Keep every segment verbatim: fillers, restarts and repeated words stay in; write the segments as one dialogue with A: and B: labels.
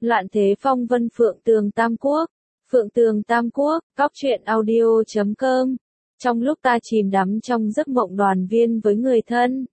A: Loạn thế phong vân Phượng Tường Tam Quốc. Phượng Tường Tam Quốc, cóc truyện audio chấm com. Trong lúc ta chìm đắm trong giấc mộng đoàn viên với người thân,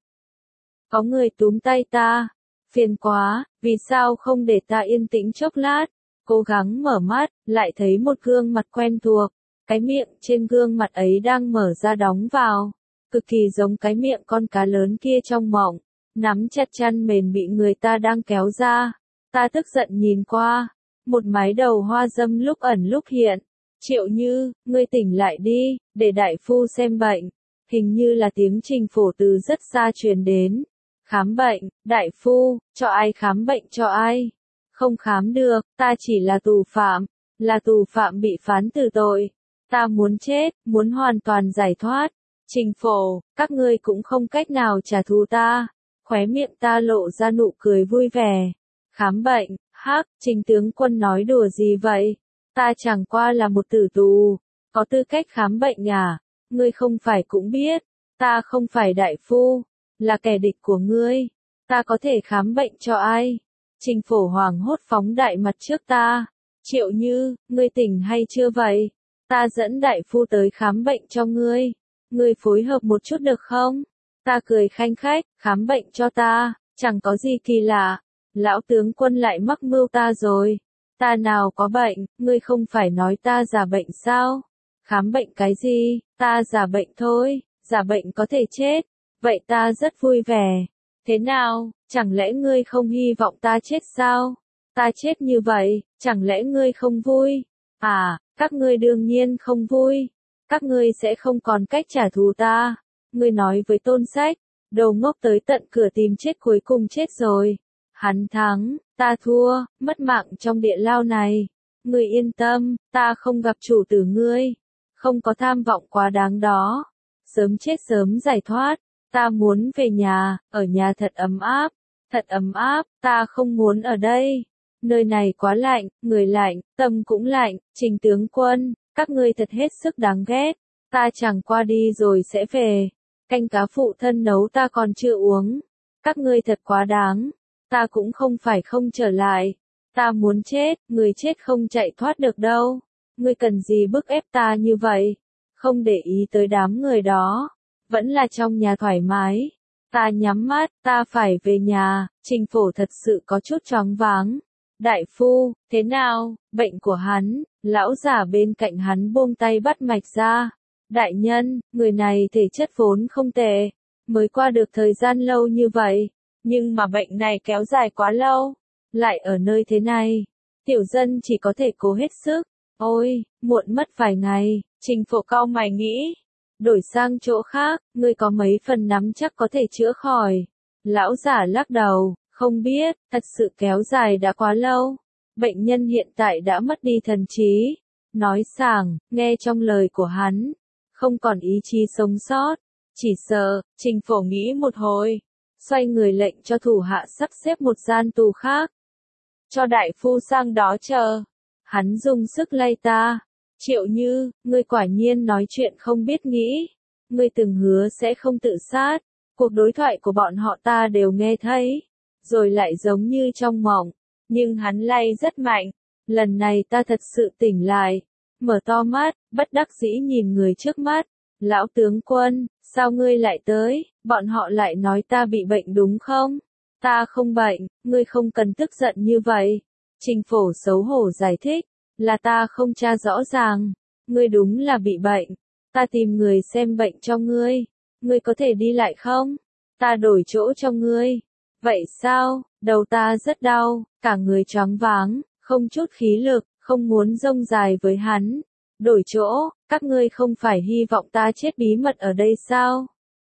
A: có người túm tay ta. Phiền quá, vì sao không để ta yên tĩnh chốc lát? Cố gắng mở mắt, lại thấy một gương mặt quen thuộc. Cái miệng trên gương mặt ấy đang mở ra đóng vào, cực kỳ giống cái miệng con cá lớn kia trong mộng. Nắm chặt chăn mền bị người ta đang kéo ra. Ta tức giận nhìn qua, một mái đầu hoa dâm lúc ẩn lúc hiện. Triệu Như, ngươi tỉnh lại đi, để đại phu xem bệnh. Hình như là tiếng Trình Phổ từ rất xa truyền đến. Khám bệnh, đại phu, cho ai khám bệnh cho ai? Không khám được, ta chỉ là tù phạm, là tù phạm bị phán tử tội. Ta muốn chết, muốn hoàn toàn giải thoát. Trình Phổ, các ngươi cũng không cách nào trả thù ta. Khóe miệng ta lộ ra nụ cười vui vẻ. Khám bệnh, hắc, Trình tướng quân nói đùa gì vậy? Ta chẳng qua là một tử tù, có tư cách khám bệnh à? Ngươi không phải cũng biết, ta không phải đại phu, là kẻ địch của ngươi. Ta có thể khám bệnh cho ai? Trình Phổ hoảng hốt phóng đại mặt trước ta. Triệu Như, ngươi tỉnh hay chưa vậy? Ta dẫn đại phu tới khám bệnh cho ngươi. Ngươi phối hợp một chút được không? Ta cười khanh khách, khám bệnh cho ta, chẳng có gì kỳ lạ. Lão tướng quân lại mắc mưu ta rồi. Ta nào có bệnh, ngươi không phải nói ta giả bệnh sao? Khám bệnh cái gì, ta giả bệnh thôi, giả bệnh có thể chết. Vậy ta rất vui vẻ. Thế nào, chẳng lẽ ngươi không hy vọng ta chết sao? Ta chết như vậy, chẳng lẽ ngươi không vui? À, các ngươi đương nhiên không vui. Các ngươi sẽ không còn cách trả thù ta. Ngươi nói với Tôn Sách, đồ ngốc tới tận cửa tìm chết cuối cùng chết rồi. Hắn thắng, ta thua, mất mạng trong địa lao này. Ngươi yên tâm, ta không gặp chủ tử ngươi. Không có tham vọng quá đáng đó. Sớm chết sớm giải thoát. Ta muốn về nhà, ở nhà thật ấm áp. Thật ấm áp, ta không muốn ở đây. Nơi này quá lạnh, người lạnh, tâm cũng lạnh. Trình tướng quân, các ngươi thật hết sức đáng ghét. Ta chẳng qua đi rồi sẽ về. Canh cá phụ thân nấu ta còn chưa uống. Các ngươi thật quá đáng. Ta cũng không phải không trở lại. Ta muốn chết, người chết không chạy thoát được đâu. Ngươi cần gì bức ép ta như vậy? Không để ý tới đám người đó. Vẫn là trong nhà thoải mái. Ta nhắm mắt, ta phải về nhà. Trình Phổ thật sự có chút choáng váng. Đại phu, thế nào, bệnh của hắn? Lão giả bên cạnh hắn buông tay bắt mạch ra. Đại nhân, người này thể chất vốn không tệ. Mới qua được thời gian lâu như vậy. Nhưng mà bệnh này kéo dài quá lâu. Lại ở nơi thế này. Tiểu dân chỉ có thể cố hết sức. Ôi, muộn mất vài ngày. Trình Phổ cau mày nghĩ. Đổi sang chỗ khác, ngươi có mấy phần nắm chắc có thể chữa khỏi. Lão giả lắc đầu, không biết, thật sự kéo dài đã quá lâu. Bệnh nhân hiện tại đã mất đi thần trí. Nói sảng, nghe trong lời của hắn. Không còn ý chí sống sót. Chỉ sợ, Trình Phổ nghĩ một hồi. Xoay người lệnh cho thủ hạ sắp xếp một gian tù khác. Cho đại phu sang đó chờ. Hắn dùng sức lay ta. Triệu Như, ngươi quả nhiên nói chuyện không biết nghĩ. Ngươi từng hứa sẽ không tự sát. Cuộc đối thoại của bọn họ ta đều nghe thấy. Rồi lại giống như trong mộng. Nhưng hắn lay rất mạnh. Lần này ta thật sự tỉnh lại. Mở to mắt, bất đắc dĩ nhìn người trước mắt. Lão tướng quân, sao ngươi lại tới? Bọn họ lại nói ta bị bệnh đúng không? Ta không bệnh, ngươi không cần tức giận như vậy. Trình Phổ xấu hổ giải thích. Là ta không tra rõ ràng. Ngươi đúng là bị bệnh. Ta tìm người xem bệnh cho ngươi. Ngươi có thể đi lại không? Ta đổi chỗ cho ngươi. Vậy sao? Đầu ta rất đau, cả người choáng váng, không chút khí lực, không muốn rông dài với hắn. Đổi chỗ, các ngươi không phải hy vọng ta chết bí mật ở đây sao?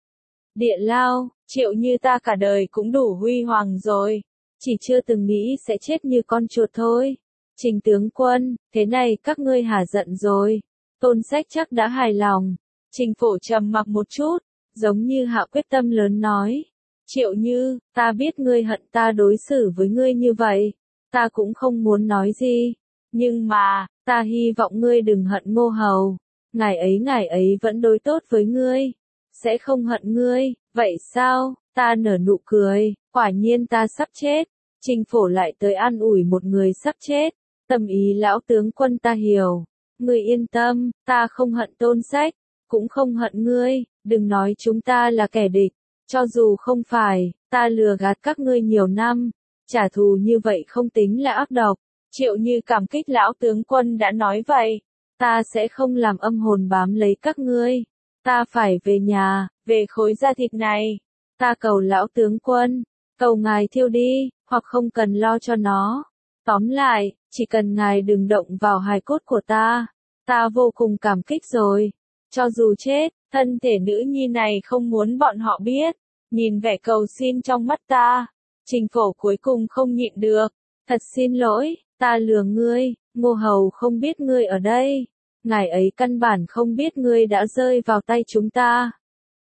A: Địa lao, Triệu Như ta cả đời cũng đủ huy hoàng rồi. Chỉ chưa từng nghĩ sẽ chết như con chuột thôi. Trình tướng quân, thế này các ngươi hả giận rồi. Tôn Sách chắc đã hài lòng. Trình Phổ trầm mặc một chút, giống như hạ quyết tâm lớn nói. Triệu Như, ta biết ngươi hận ta đối xử với ngươi như vậy. Ta cũng không muốn nói gì. Nhưng mà, ta hy vọng ngươi đừng hận Ngô Hầu. Ngài ấy ngài ấy vẫn đối tốt với ngươi. Sẽ không hận ngươi, vậy sao? Ta nở nụ cười, quả nhiên ta sắp chết. Trình Phổ lại tới an ủi một người sắp chết. Tâm ý lão tướng quân ta hiểu. Ngươi yên tâm, ta không hận Tôn Sách, cũng không hận ngươi, đừng nói chúng ta là kẻ địch. Cho dù không phải, ta lừa gạt các ngươi nhiều năm, trả thù như vậy không tính là ác độc. Triệu Như cảm kích lão tướng quân đã nói vậy. Ta sẽ không làm âm hồn bám lấy các ngươi. Ta phải về nhà, về khối da thịt này. Ta cầu lão tướng quân, cầu ngài thiêu đi, hoặc không cần lo cho nó. Tóm lại, chỉ cần ngài đừng động vào hài cốt của ta. Ta vô cùng cảm kích rồi. Cho dù chết, thân thể nữ nhi này không muốn bọn họ biết. Nhìn vẻ cầu xin trong mắt ta, Trình Phổ cuối cùng không nhịn được. Thật xin lỗi, ta lừa ngươi, Ngô Hầu không biết ngươi ở đây. Ngài ấy căn bản không biết ngươi đã rơi vào tay chúng ta.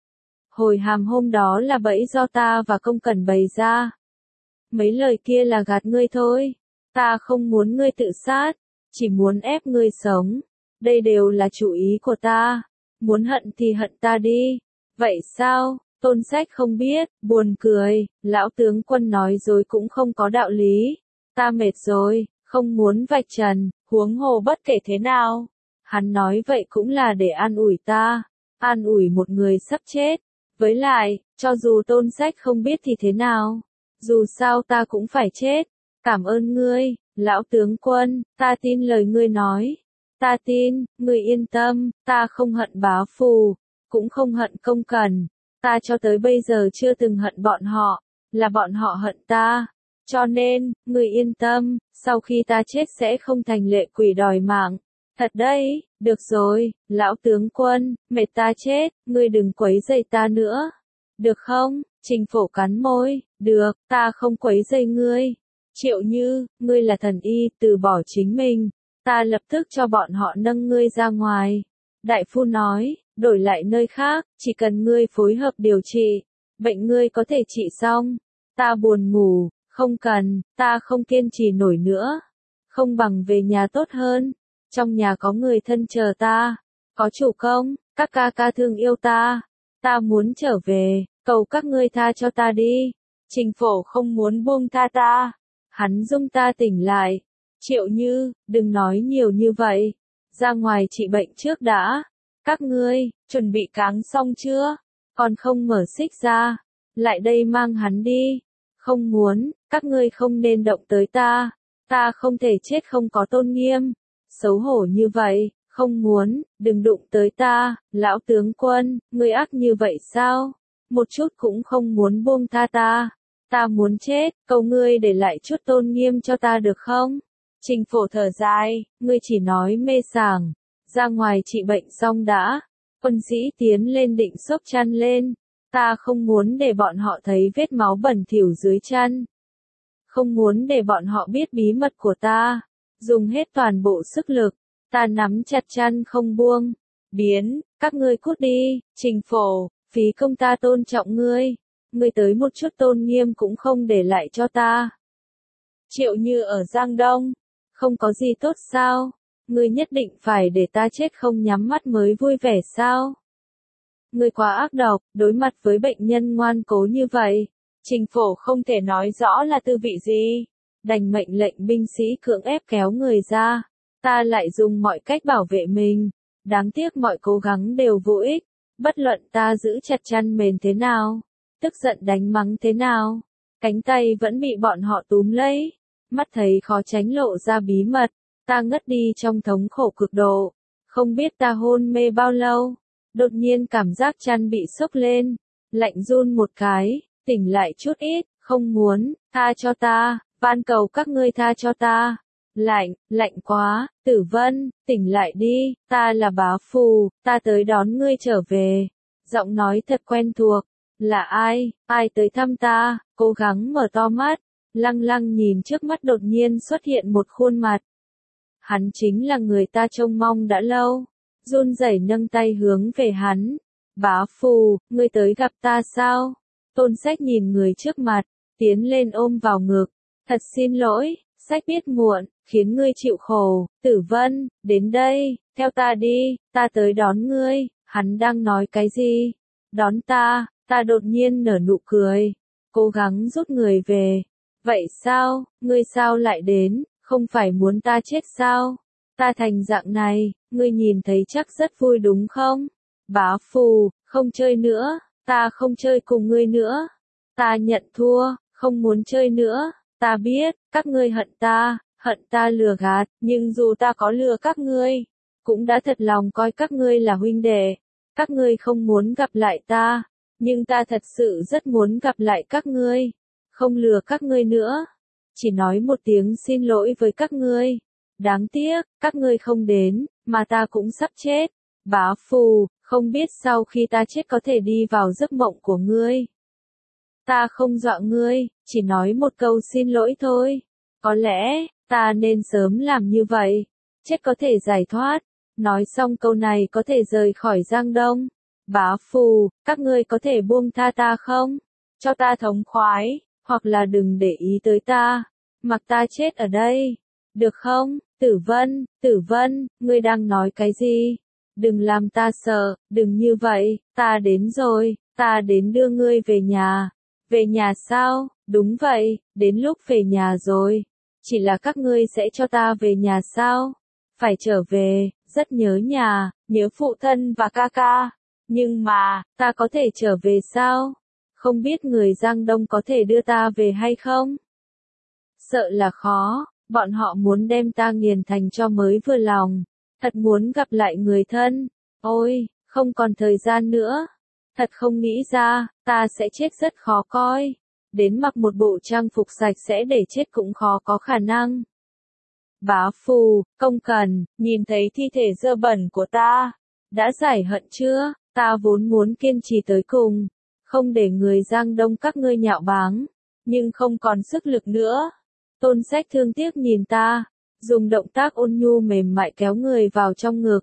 A: Hồi hàm hôm đó là bẫy do ta và Công Cẩn bày ra. Mấy lời kia là gạt ngươi thôi. Ta không muốn ngươi tự sát, chỉ muốn ép ngươi sống. Đây đều là chủ ý của ta. Muốn hận thì hận ta đi. Vậy sao? Tôn Sách không biết, buồn cười, lão tướng quân nói dối cũng không có đạo lý. Ta mệt rồi, không muốn vạch trần, huống hồ bất kể thế nào. Hắn nói vậy cũng là để an ủi ta, an ủi một người sắp chết. Với lại, cho dù Tôn Sách không biết thì thế nào, dù sao ta cũng phải chết. Cảm ơn ngươi, lão tướng quân, ta tin lời ngươi nói. Ta tin, ngươi yên tâm, ta không hận Bá Phù, cũng không hận Công Cẩn. Ta cho tới bây giờ chưa từng hận bọn họ, là bọn họ hận ta. Cho nên, ngươi yên tâm, sau khi ta chết sẽ không thành lệ quỷ đòi mạng. Thật đấy, được rồi, lão tướng quân, mệt ta chết, ngươi đừng quấy rầy ta nữa. Được không? Trình Phổ cắn môi, được, ta không quấy rầy ngươi. Triệu Như, ngươi là thần y, từ bỏ chính mình. Ta lập tức cho bọn họ nâng ngươi ra ngoài. Đại phu nói, đổi lại nơi khác, chỉ cần ngươi phối hợp điều trị, bệnh ngươi có thể trị xong. Ta buồn ngủ, không cần, ta không kiên trì nổi nữa. Không bằng về nhà tốt hơn. Trong nhà có người thân chờ ta, có chủ công, các ca ca thương yêu ta. Ta muốn trở về, cầu các ngươi tha cho ta đi. Trình Phổ không muốn buông tha ta. Hắn dung ta tỉnh lại. Triệu Như, đừng nói nhiều như vậy. Ra ngoài trị bệnh trước đã. Các ngươi, chuẩn bị cáng xong chưa? Còn không mở xích ra. Lại đây mang hắn đi. Không muốn, các ngươi không nên động tới ta. Ta không thể chết không có tôn nghiêm. Xấu hổ như vậy, không muốn, đừng đụng tới ta. Lão tướng quân, ngươi ác như vậy sao? Một chút cũng không muốn buông tha ta. Ta muốn chết, cầu ngươi để lại chút tôn nghiêm cho ta được không? Trình Phổ thở dài, ngươi chỉ nói mê sảng. Ra ngoài trị bệnh xong đã. Quân sĩ tiến lên định xốc chăn lên. Ta không muốn để bọn họ thấy vết máu bẩn thỉu dưới chăn. Không muốn để bọn họ biết bí mật của ta. Dùng hết toàn bộ sức lực. Ta nắm chặt chăn không buông. Biến, các ngươi cút đi, Trình Phổ, phí công ta tôn trọng ngươi. Ngươi tới một chút tôn nghiêm cũng không để lại cho ta. Triệu Như ở Giang Đông. Không có gì tốt sao? Ngươi nhất định phải để ta chết không nhắm mắt mới vui vẻ sao? Ngươi quá ác độc, đối mặt với bệnh nhân ngoan cố như vậy. Trình Phổ không thể nói rõ là tư vị gì. Đành mệnh lệnh binh sĩ cưỡng ép kéo người ra. Ta lại dùng mọi cách bảo vệ mình. Đáng tiếc mọi cố gắng đều vô ích. Bất luận ta giữ chặt chăn mền thế nào. Tức giận đánh mắng thế nào. Cánh tay vẫn bị bọn họ túm lấy. Mắt thấy khó tránh lộ ra bí mật. Ta ngất đi trong thống khổ cực độ. Không biết ta hôn mê bao lâu. Đột nhiên cảm giác chăn bị xốc lên. Lạnh run một cái. Tỉnh lại chút ít. Không muốn. Tha cho ta. Van cầu các ngươi tha cho ta. Lạnh, lạnh quá. Tử Vân, tỉnh lại đi. Ta là Bá Phù. Ta tới đón ngươi trở về. Giọng nói thật quen thuộc. Là ai? Ai tới thăm ta? Cố gắng mở to mắt. Lăng lăng nhìn trước mắt đột nhiên xuất hiện một khuôn mặt. Hắn chính là người ta trông mong đã lâu. Run rẩy nâng tay hướng về hắn. Bá Phù, ngươi tới gặp ta sao? Tôn Sách nhìn người trước mặt, tiến lên ôm vào ngực. Thật xin lỗi, Sách biết muộn, khiến ngươi chịu khổ. Tử Vân, đến đây, theo ta đi, ta tới đón ngươi. Hắn đang nói cái gì? Đón ta, ta đột nhiên nở nụ cười. Cố gắng rút người về. Vậy sao, ngươi sao lại đến, không phải muốn ta chết sao? Ta thành dạng này, ngươi nhìn thấy chắc rất vui đúng không? Bá Phù, không chơi nữa, ta không chơi cùng ngươi nữa. Ta nhận thua, không muốn chơi nữa. Ta biết, các ngươi hận ta, hận ta lừa gạt, nhưng dù ta có lừa các ngươi, cũng đã thật lòng coi các ngươi là huynh đệ. Các ngươi không muốn gặp lại ta, nhưng ta thật sự rất muốn gặp lại các ngươi. Không lừa các ngươi nữa, chỉ nói một tiếng xin lỗi với các ngươi. Đáng tiếc, các ngươi không đến, mà ta cũng sắp chết. Bá Phù, không biết sau khi ta chết có thể đi vào giấc mộng của ngươi. Ta không dọa ngươi, chỉ nói một câu xin lỗi thôi. Có lẽ, ta nên sớm làm như vậy. Chết có thể giải thoát. Nói xong câu này có thể rời khỏi Giang Đông. Bá Phù, các ngươi có thể buông tha ta không? Cho ta thống khoái, hoặc là đừng để ý tới ta. Mặc ta chết ở đây. Được không? Tử Vân, Tử Vân, ngươi đang nói cái gì? Đừng làm ta sợ, đừng như vậy, ta đến rồi, ta đến đưa ngươi về nhà. Về nhà sao? Đúng vậy, đến lúc về nhà rồi. Chỉ là các ngươi sẽ cho ta về nhà sao? Phải trở về, rất nhớ nhà, nhớ phụ thân và ca ca. Nhưng mà, ta có thể trở về sao? Không biết người Giang Đông có thể đưa ta về hay không? Sợ là khó, bọn họ muốn đem ta nghiền thành cho mới vừa lòng. Thật muốn gặp lại người thân. Ôi, không còn thời gian nữa. Thật không nghĩ ra, ta sẽ chết rất khó coi. Đến mặc một bộ trang phục sạch sẽ để chết cũng khó có khả năng. Bá Phù, không cần, nhìn thấy thi thể dơ bẩn của ta. Đã giải hận chưa? Ta vốn muốn kiên trì tới cùng. Không để người Giang Đông các ngươi nhạo báng. Nhưng không còn sức lực nữa. Tôn Sách thương tiếc nhìn ta. Dùng động tác ôn nhu mềm mại kéo người vào trong ngực.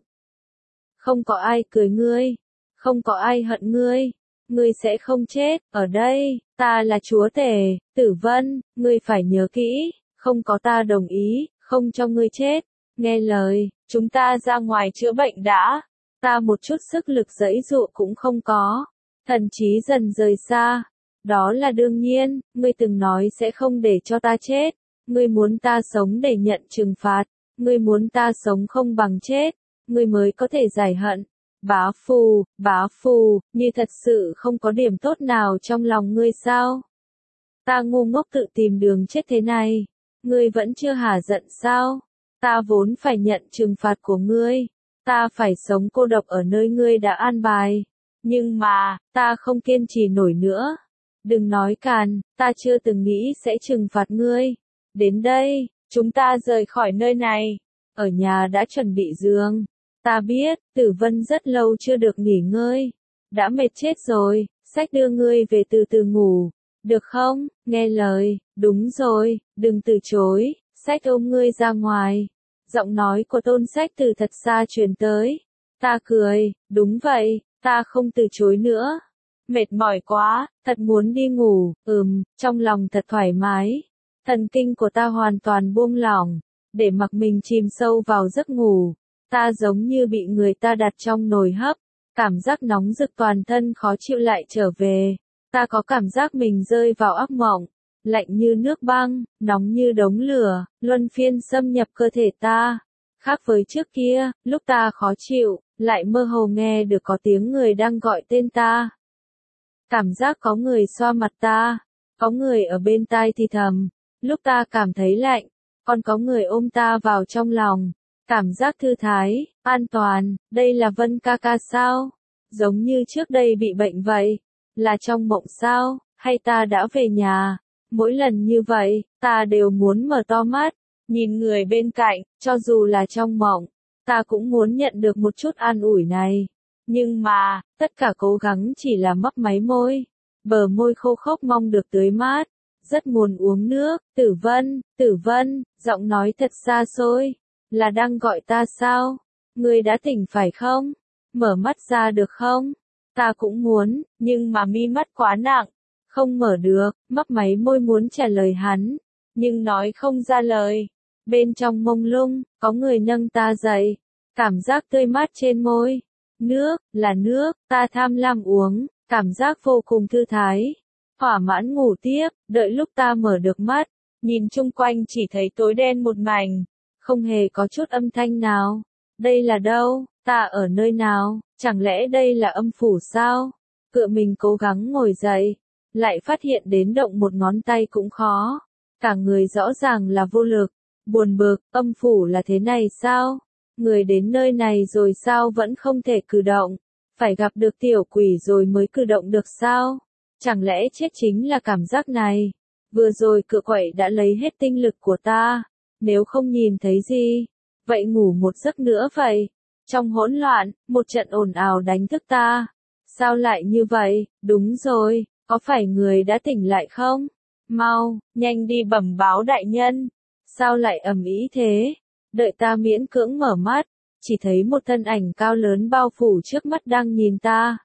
A: Không có ai cười ngươi. Không có ai hận ngươi. Ngươi sẽ không chết. Ở đây, ta là chúa tể. Tử Vân, ngươi phải nhớ kỹ. Không có ta đồng ý, không cho ngươi chết. Nghe lời, chúng ta ra ngoài chữa bệnh đã. Ta một chút sức lực giãy giụa cũng không có. Thần trí dần rời xa. Đó là đương nhiên, ngươi từng nói sẽ không để cho ta chết. Ngươi muốn ta sống để nhận trừng phạt. Ngươi muốn ta sống không bằng chết. Ngươi mới có thể giải hận. Bá Phù, Bá Phù, như thật sự không có điểm tốt nào trong lòng ngươi sao? Ta ngu ngốc tự tìm đường chết thế này. Ngươi vẫn chưa hả giận sao? Ta vốn phải nhận trừng phạt của ngươi. Ta phải sống cô độc ở nơi ngươi đã an bài. Nhưng mà, ta không kiên trì nổi nữa. Đừng nói càn, ta chưa từng nghĩ sẽ trừng phạt ngươi. Đến đây, chúng ta rời khỏi nơi này. Ở nhà đã chuẩn bị giường. Ta biết, Tử Vân rất lâu chưa được nghỉ ngơi. Đã mệt chết rồi, Sách đưa ngươi về từ từ ngủ. Được không? Nghe lời, đúng rồi, đừng từ chối. Sách ôm ngươi ra ngoài. Giọng nói của Tôn Sách từ thật xa truyền tới. Ta cười, đúng vậy, ta không từ chối nữa. Mệt mỏi quá, thật muốn đi ngủ, ừm, trong lòng thật thoải mái. Thần kinh của ta hoàn toàn buông lỏng, để mặc mình chìm sâu vào giấc ngủ. Ta giống như bị người ta đặt trong nồi hấp, cảm giác nóng rực toàn thân khó chịu lại trở về. Ta có cảm giác mình rơi vào ác mộng, lạnh như nước băng, nóng như đống lửa, luân phiên xâm nhập cơ thể ta. Khác với trước kia, lúc ta khó chịu, lại mơ hồ nghe được có tiếng người đang gọi tên ta. Cảm giác có người xoa mặt ta, có người ở bên tai thì thầm. Lúc ta cảm thấy lạnh, còn có người ôm ta vào trong lòng. Cảm giác thư thái, an toàn, đây là Vân ca ca sao? Giống như trước đây bị bệnh vậy. Là trong mộng sao, hay ta đã về nhà? Mỗi lần như vậy, ta đều muốn mở to mắt, nhìn người bên cạnh, cho dù là trong mộng. Ta cũng muốn nhận được một chút an ủi này. Nhưng mà, tất cả cố gắng chỉ là mấp máy môi. Bờ môi khô khốc mong được tưới mát. Rất muốn uống nước. Tử Vân, Tử Vân, giọng nói thật xa xôi. Là đang gọi ta sao? Ngươi đã tỉnh phải không? Mở mắt ra được không? Ta cũng muốn, nhưng mà mi mắt quá nặng. Không mở được, mấp máy môi muốn trả lời hắn. Nhưng nói không ra lời. Bên trong mông lung, có người nâng ta dậy. Cảm giác tươi mát trên môi. Nước, là nước, ta tham lam uống. Cảm giác vô cùng thư thái. Thỏa mãn ngủ tiếp, đợi lúc ta mở được mắt. Nhìn chung quanh chỉ thấy tối đen một mảnh, không hề có chút âm thanh nào. Đây là đâu? Ta ở nơi nào? Chẳng lẽ đây là âm phủ sao? Cựa mình cố gắng ngồi dậy, lại phát hiện đến động một ngón tay cũng khó. Cả người rõ ràng là vô lực, buồn bực, âm phủ là thế này sao? Người đến nơi này rồi sao vẫn không thể cử động? Phải gặp được tiểu quỷ rồi mới cử động được sao? Chẳng lẽ chết chính là cảm giác này? Vừa rồi cựa quậy đã lấy hết tinh lực của ta, nếu không nhìn thấy gì, vậy ngủ một giấc nữa vậy. Trong hỗn loạn, một trận ồn ào đánh thức ta. Sao lại như vậy? Đúng rồi, có phải người đã tỉnh lại không? Mau, nhanh đi bẩm báo đại nhân. Sao lại ầm ĩ thế? Đợi ta miễn cưỡng mở mắt, chỉ thấy một thân ảnh cao lớn bao phủ trước mắt đang nhìn ta.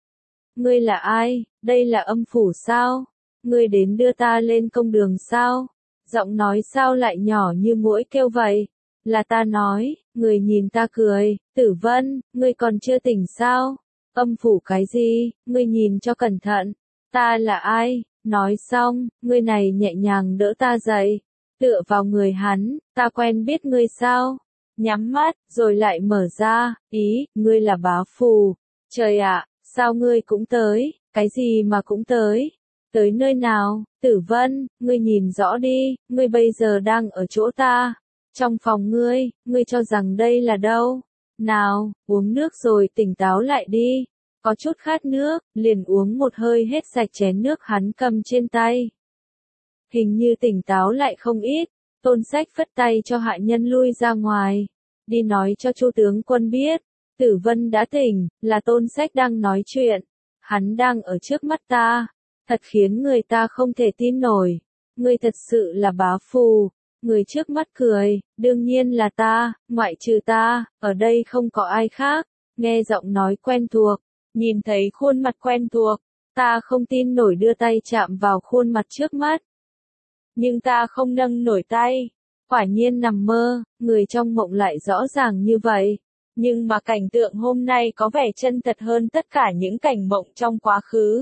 A: Ngươi là ai? Đây là âm phủ sao? Ngươi đến đưa ta lên công đường sao? Giọng nói sao lại nhỏ như muỗi kêu vậy? Là ta nói, người nhìn ta cười, Tử Vân, ngươi còn chưa tỉnh sao? Âm phủ cái gì? Ngươi nhìn cho cẩn thận. Ta là ai? Nói xong, người này nhẹ nhàng đỡ ta dậy, tựa vào người hắn, ta quen biết ngươi sao? Nhắm mắt, rồi lại mở ra, ý, ngươi là bá phù. Trời ạ, sao ngươi cũng tới, cái gì mà cũng tới? Tới nơi nào? Tử Vân, ngươi nhìn rõ đi, ngươi bây giờ đang ở chỗ ta. Trong phòng ngươi, ngươi cho rằng đây là đâu? Nào, uống nước rồi tỉnh táo lại đi. Có chút khát nước, liền uống một hơi hết sạch chén nước hắn cầm trên tay. Hình như tỉnh táo lại không ít, Tôn Sách phất tay cho hạ nhân lui ra ngoài. Đi nói cho Chu tướng quân biết, Tử Vân đã tỉnh, là Tôn Sách đang nói chuyện. Hắn đang ở trước mắt ta, thật khiến người ta không thể tin nổi. Ngươi thật sự là bá phù. Người trước mắt cười, đương nhiên là ta, ngoại trừ ta, ở đây không có ai khác. Nghe giọng nói quen thuộc, nhìn thấy khuôn mặt quen thuộc, ta không tin nổi đưa tay chạm vào khuôn mặt trước mắt. Nhưng ta không nâng nổi tay, quả nhiên nằm mơ, người trong mộng lại rõ ràng như vậy. Nhưng mà cảnh tượng hôm nay có vẻ chân thật hơn tất cả những cảnh mộng trong quá khứ.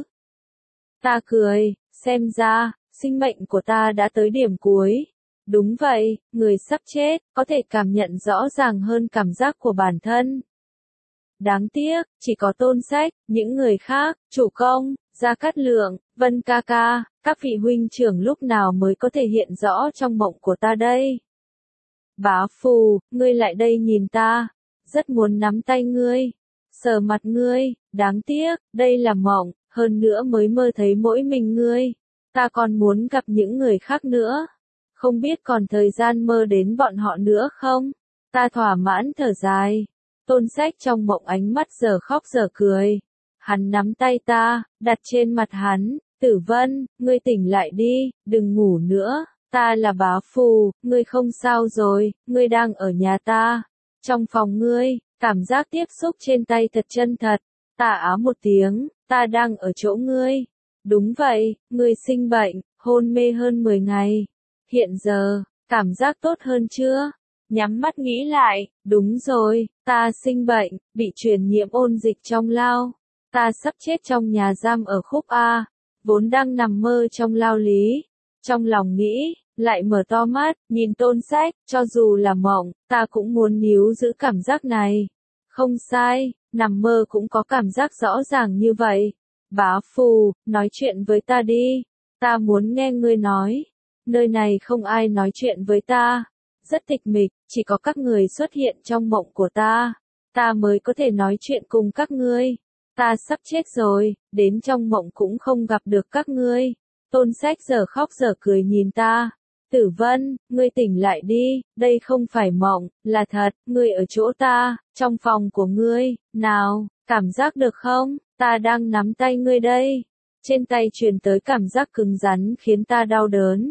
A: Ta cười, xem ra, sinh mệnh của ta đã tới điểm cuối. Đúng vậy, người sắp chết, có thể cảm nhận rõ ràng hơn cảm giác của bản thân. Đáng tiếc, chỉ có Tôn Sách, những người khác, Chủ Công, Gia Cát Lượng, Vân ca ca, các vị huynh trưởng lúc nào mới có thể hiện rõ trong mộng của ta đây. Bá phù, ngươi lại đây nhìn ta, rất muốn nắm tay ngươi, sờ mặt ngươi, đáng tiếc, đây là mộng, hơn nữa mới mơ thấy mỗi mình ngươi, ta còn muốn gặp những người khác nữa. Không biết còn thời gian mơ đến bọn họ nữa không? Ta thỏa mãn thở dài. Tôn Sách trong mộng ánh mắt giờ khóc giờ cười. Hắn nắm tay ta, đặt trên mặt hắn. Tử Vân, ngươi tỉnh lại đi, đừng ngủ nữa. Ta là bá phù, ngươi không sao rồi, ngươi đang ở nhà ta. Trong phòng ngươi, cảm giác tiếp xúc trên tay thật chân thật. Ta á một tiếng, ta đang ở chỗ ngươi. Đúng vậy, ngươi sinh bệnh, hôn mê hơn mười ngày. Hiện giờ, cảm giác tốt hơn chưa? Nhắm mắt nghĩ lại, đúng rồi, ta sinh bệnh, bị truyền nhiễm ôn dịch trong lao. Ta sắp chết trong nhà giam ở khúc A, vốn đang nằm mơ trong lao lý. Trong lòng nghĩ, lại mở to mắt, nhìn Tôn Sách, cho dù là mộng, ta cũng muốn níu giữ cảm giác này. Không sai, nằm mơ cũng có cảm giác rõ ràng như vậy. Bá phù, nói chuyện với ta đi, ta muốn nghe ngươi nói. Nơi này không ai nói chuyện với ta, rất tịch mịch, chỉ có các người xuất hiện trong mộng của ta, ta mới có thể nói chuyện cùng các ngươi. Ta sắp chết rồi, đến trong mộng cũng không gặp được các ngươi. Tôn Sách giờ khóc giờ cười nhìn ta. Tử Vân, ngươi tỉnh lại đi, đây không phải mộng, là thật, ngươi ở chỗ ta, trong phòng của ngươi, nào, cảm giác được không, ta đang nắm tay ngươi đây. Trên tay truyền tới cảm giác cứng rắn khiến ta đau đớn.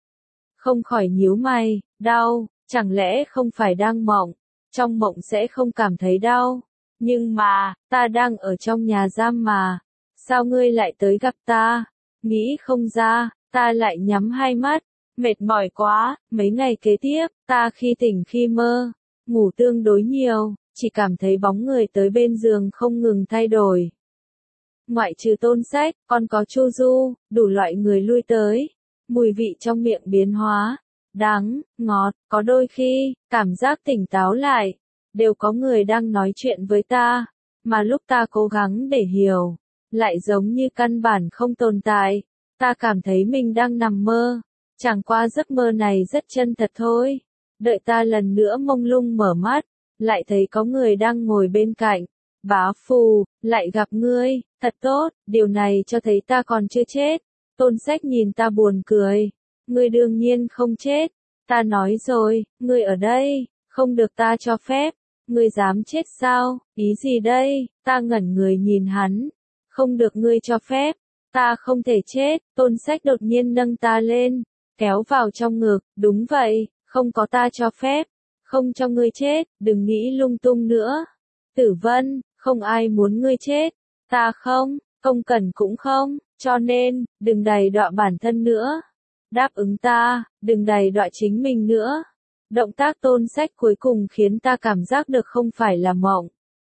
A: Không khỏi nhíu mày, đau, chẳng lẽ không phải đang mộng, trong mộng sẽ không cảm thấy đau. Nhưng mà, ta đang ở trong nhà giam mà, sao ngươi lại tới gặp ta? Nghĩ không ra, ta lại nhắm hai mắt, mệt mỏi quá, mấy ngày kế tiếp, ta khi tỉnh khi mơ, ngủ tương đối nhiều, chỉ cảm thấy bóng người tới bên giường không ngừng thay đổi. Ngoại trừ Tôn Sách, còn có Chu Du, đủ loại người lui tới. mùi vị trong miệng biến hóa, đắng, ngọt, có đôi khi, cảm giác tỉnh táo lại, đều có người đang nói chuyện với ta, mà lúc ta cố gắng để hiểu, lại giống như căn bản không tồn tại, ta cảm thấy mình đang nằm mơ, chẳng qua giấc mơ này rất chân thật thôi, đợi ta lần nữa mông lung mở mắt, lại thấy có người đang ngồi bên cạnh, bá phù, lại gặp ngươi, thật tốt, điều này cho thấy ta còn chưa chết, Tôn Sách nhìn ta buồn cười, ngươi đương nhiên không chết, ta nói rồi, ngươi ở đây, không được ta cho phép, ngươi dám chết sao, ý gì đây, ta ngẩn người nhìn hắn, không được ngươi cho phép, ta không thể chết, Tôn Sách đột nhiên nâng ta lên, kéo vào trong ngực, đúng vậy, không có ta cho phép, không cho ngươi chết, đừng nghĩ lung tung nữa. Tử Vân, không ai muốn ngươi chết, ta không, Công Cẩn cũng không, cho nên, đừng đày đọa bản thân nữa. Đáp ứng ta, đừng đày đọa chính mình nữa. Động tác Tôn Sách cuối cùng khiến ta cảm giác được không phải là mộng.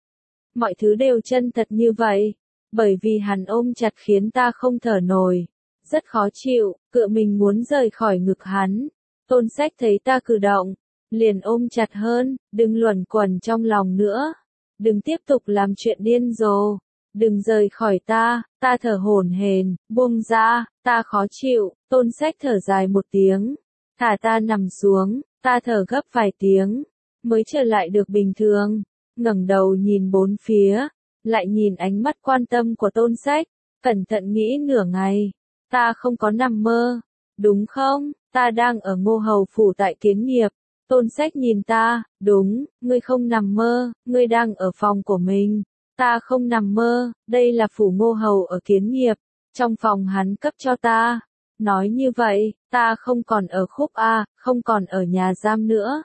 A: Mọi thứ đều chân thật như vậy, bởi vì hắn ôm chặt khiến ta không thở nổi, rất khó chịu, cựa mình muốn rời khỏi ngực hắn. Tôn Sách thấy ta cử động, liền ôm chặt hơn, đừng luẩn quẩn trong lòng nữa, đừng tiếp tục làm chuyện điên rồ, đừng rời khỏi ta, ta thở hổn hển, buông ra, ta khó chịu, Tôn Sách thở dài một tiếng, thả ta nằm xuống, ta thở gấp vài tiếng, mới trở lại được bình thường, ngẩng đầu nhìn bốn phía, lại nhìn ánh mắt quan tâm của Tôn Sách, cẩn thận nghĩ nửa ngày, ta không có nằm mơ, đúng không, ta đang ở Ngô Hầu phủ tại Kiến Nghiệp. Tôn Sách nhìn ta, đúng, ngươi không nằm mơ, ngươi đang ở phòng của mình, ta không nằm mơ, đây là phủ Ngô Hầu ở Kiến Nghiệp, trong phòng hắn cấp cho ta. Nói như vậy, ta không còn ở Khúc A, không còn ở nhà giam nữa.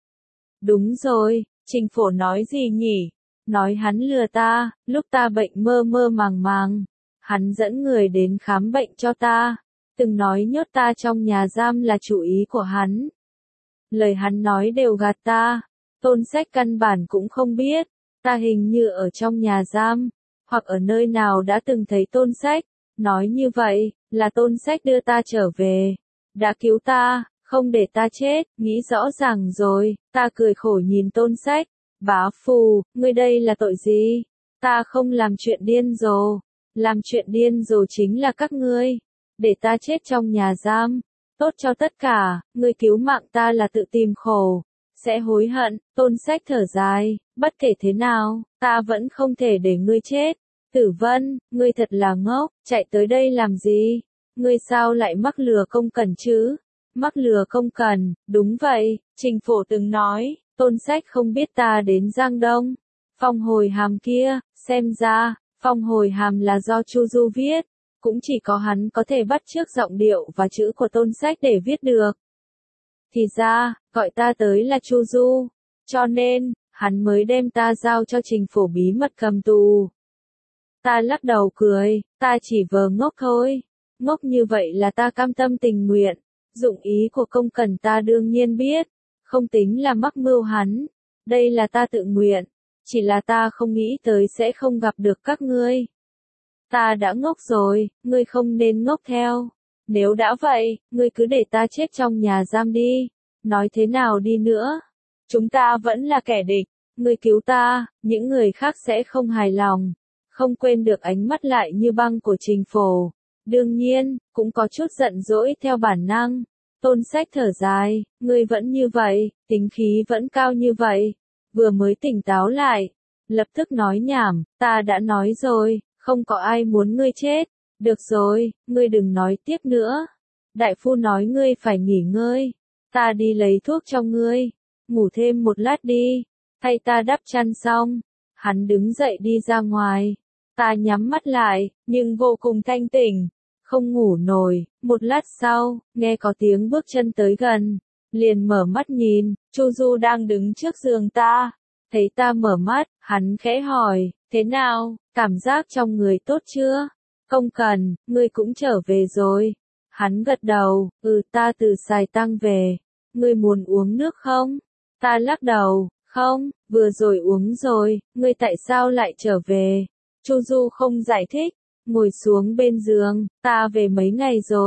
A: Đúng rồi, Trình Phổ nói gì nhỉ? Nói hắn lừa ta, lúc ta bệnh mơ mơ màng màng, hắn dẫn người đến khám bệnh cho ta, từng nói nhốt ta trong nhà giam là chủ ý của hắn. Lời hắn nói đều gạt ta, Tôn Sách căn bản cũng không biết, ta hình như ở trong nhà giam, hoặc ở nơi nào đã từng thấy Tôn Sách, nói như vậy, là Tôn Sách đưa ta trở về, đã cứu ta, không để ta chết, nghĩ rõ ràng rồi, ta cười khổ nhìn Tôn Sách, bá phù, ngươi đây là tội gì? Ta không làm chuyện điên rồ, làm chuyện điên rồ chính là các ngươi, để ta chết trong nhà giam. Tốt cho tất cả, ngươi cứu mạng ta là tự tìm khổ, sẽ hối hận, Tôn Sách thở dài, bất kể thế nào, ta vẫn không thể để ngươi chết. Tử Vân, ngươi thật là ngốc, chạy tới đây làm gì? Ngươi sao lại mắc lừa Công Cẩn chứ? Mắc lừa Công Cẩn, đúng vậy, Trình Phổ từng nói, Tôn Sách không biết ta đến Giang Đông. Phong hồi hàm kia, xem ra, phong hồi hàm là do Chu Du viết. Cũng chỉ có hắn có thể bắt chước giọng điệu và chữ của Tôn Sách để viết được. Thì ra, gọi ta tới là Chu Du, cho nên, hắn mới đem ta giao cho Trình Phổ bí mật cầm tù. Ta lắc đầu cười, ta chỉ vờ ngốc thôi, ngốc như vậy là ta cam tâm tình nguyện, dụng ý của Công Cẩn ta đương nhiên biết, không tính là mắc mưu hắn, đây là ta tự nguyện, chỉ là ta không nghĩ tới sẽ không gặp được các ngươi. Ta đã ngốc rồi, ngươi không nên ngốc theo. Nếu đã vậy, ngươi cứ để ta chết trong nhà giam đi. Nói thế nào đi nữa? Chúng ta vẫn là kẻ địch. Ngươi cứu ta, những người khác sẽ không hài lòng. Không quên được ánh mắt lại như băng của Trình Phổ. Đương nhiên, cũng có chút giận dỗi theo bản năng. Tôn Sách thở dài, ngươi vẫn như vậy, tính khí vẫn cao như vậy. Vừa mới tỉnh táo lại, lập tức nói nhảm, ta đã nói rồi. Không có ai muốn ngươi chết. Được rồi, ngươi đừng nói tiếp nữa. Đại phu nói ngươi phải nghỉ ngơi. Ta đi lấy thuốc cho ngươi. Ngủ thêm một lát đi. Thay ta đắp chăn xong. Hắn đứng dậy đi ra ngoài. Ta nhắm mắt lại, nhưng vô cùng thanh tỉnh. Không ngủ nổi. Một lát sau, nghe có tiếng bước chân tới gần. Liền mở mắt nhìn, Chu Du đang đứng trước giường ta. Thấy ta mở mắt, hắn khẽ hỏi, thế nào, cảm giác trong người tốt chưa? Công Cẩn, ngươi cũng trở về rồi. Hắn gật đầu, ừ ta từ Sài Tăng về. Ngươi muốn uống nước không? Ta lắc đầu, không, vừa rồi uống rồi, ngươi tại sao lại trở về? Chu Du không giải thích, ngồi xuống bên giường, ta về mấy ngày rồi.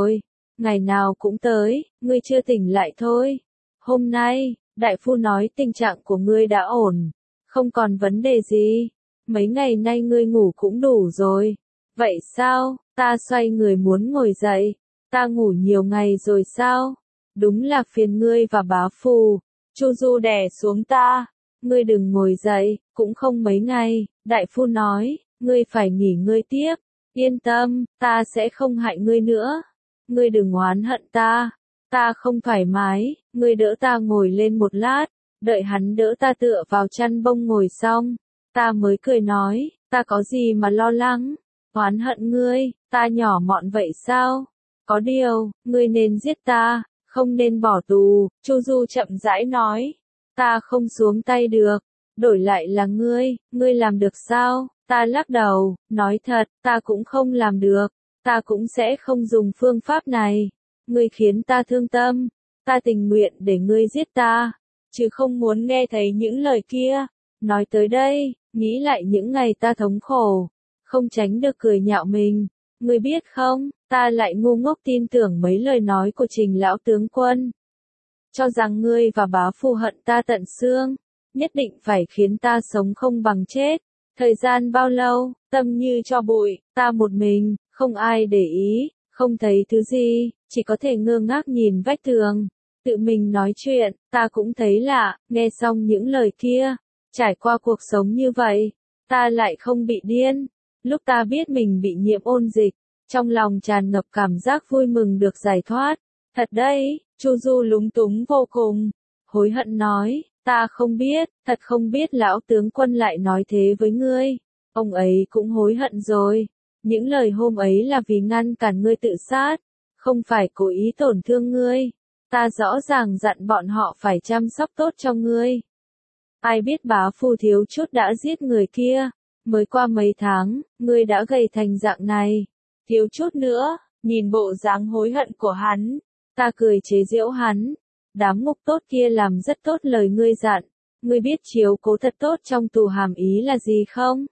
A: ngày nào cũng tới, ngươi chưa tỉnh lại thôi. Hôm nay, đại phu nói tình trạng của ngươi đã ổn, không còn vấn đề gì. Mấy ngày nay ngươi ngủ cũng đủ rồi. Vậy sao? Ta xoay người muốn ngồi dậy. Ta ngủ nhiều ngày rồi sao? Đúng là phiền ngươi và bá phù. Chu Du đè xuống ta. Ngươi đừng ngồi dậy, cũng không mấy ngày. Đại phu nói, ngươi phải nghỉ ngơi tiếp. Yên tâm, ta sẽ không hại ngươi nữa. Ngươi đừng oán hận ta. Ta không thoải mái, ngươi đỡ ta ngồi lên một lát. Đợi hắn đỡ ta tựa vào chăn bông ngồi xong. Ta mới cười nói, ta có gì mà lo lắng. Oán hận ngươi, ta nhỏ mọn vậy sao? Có điều, ngươi nên giết ta, không nên bỏ tù. Chu Du chậm rãi nói. Ta không xuống tay được. Đổi lại là ngươi, ngươi làm được sao? Ta lắc đầu, nói thật, ta cũng không làm được. Ta cũng sẽ không dùng phương pháp này. Ngươi khiến ta thương tâm. Ta tình nguyện để ngươi giết ta, chứ không muốn nghe thấy những lời kia. Nói tới đây, nghĩ lại những ngày ta thống khổ, không tránh được cười nhạo mình. Ngươi biết không, ta lại ngu ngốc tin tưởng mấy lời nói của Trình lão tướng quân. Cho rằng ngươi và bá phù hận ta tận xương, nhất định phải khiến ta sống không bằng chết. Thời gian bao lâu, tâm như tro bụi, ta một mình, không ai để ý, không thấy thứ gì, chỉ có thể ngơ ngác nhìn vách tường. Tự mình nói chuyện, ta cũng thấy lạ, nghe xong những lời kia, trải qua cuộc sống như vậy, ta lại không bị điên. Lúc ta biết mình bị nhiễm ôn dịch, trong lòng tràn ngập cảm giác vui mừng được giải thoát. Thật đấy, Chu Du lúng túng vô cùng, hối hận nói, ta không biết, thật không biết lão tướng quân lại nói thế với ngươi. Ông ấy cũng hối hận rồi, những lời hôm ấy là vì ngăn cản ngươi tự sát, không phải cố ý tổn thương ngươi. Ta rõ ràng dặn bọn họ phải chăm sóc tốt cho ngươi. Ai biết bá phù thiếu chút đã giết người kia, mới qua mấy tháng, ngươi đã gầy thành dạng này. Thiếu chút nữa, nhìn bộ dáng hối hận của hắn, ta cười chế giễu hắn. Đám ngục tốt kia làm rất tốt lời ngươi dặn, ngươi biết chiếu cố thật tốt trong tù hàm ý là gì không?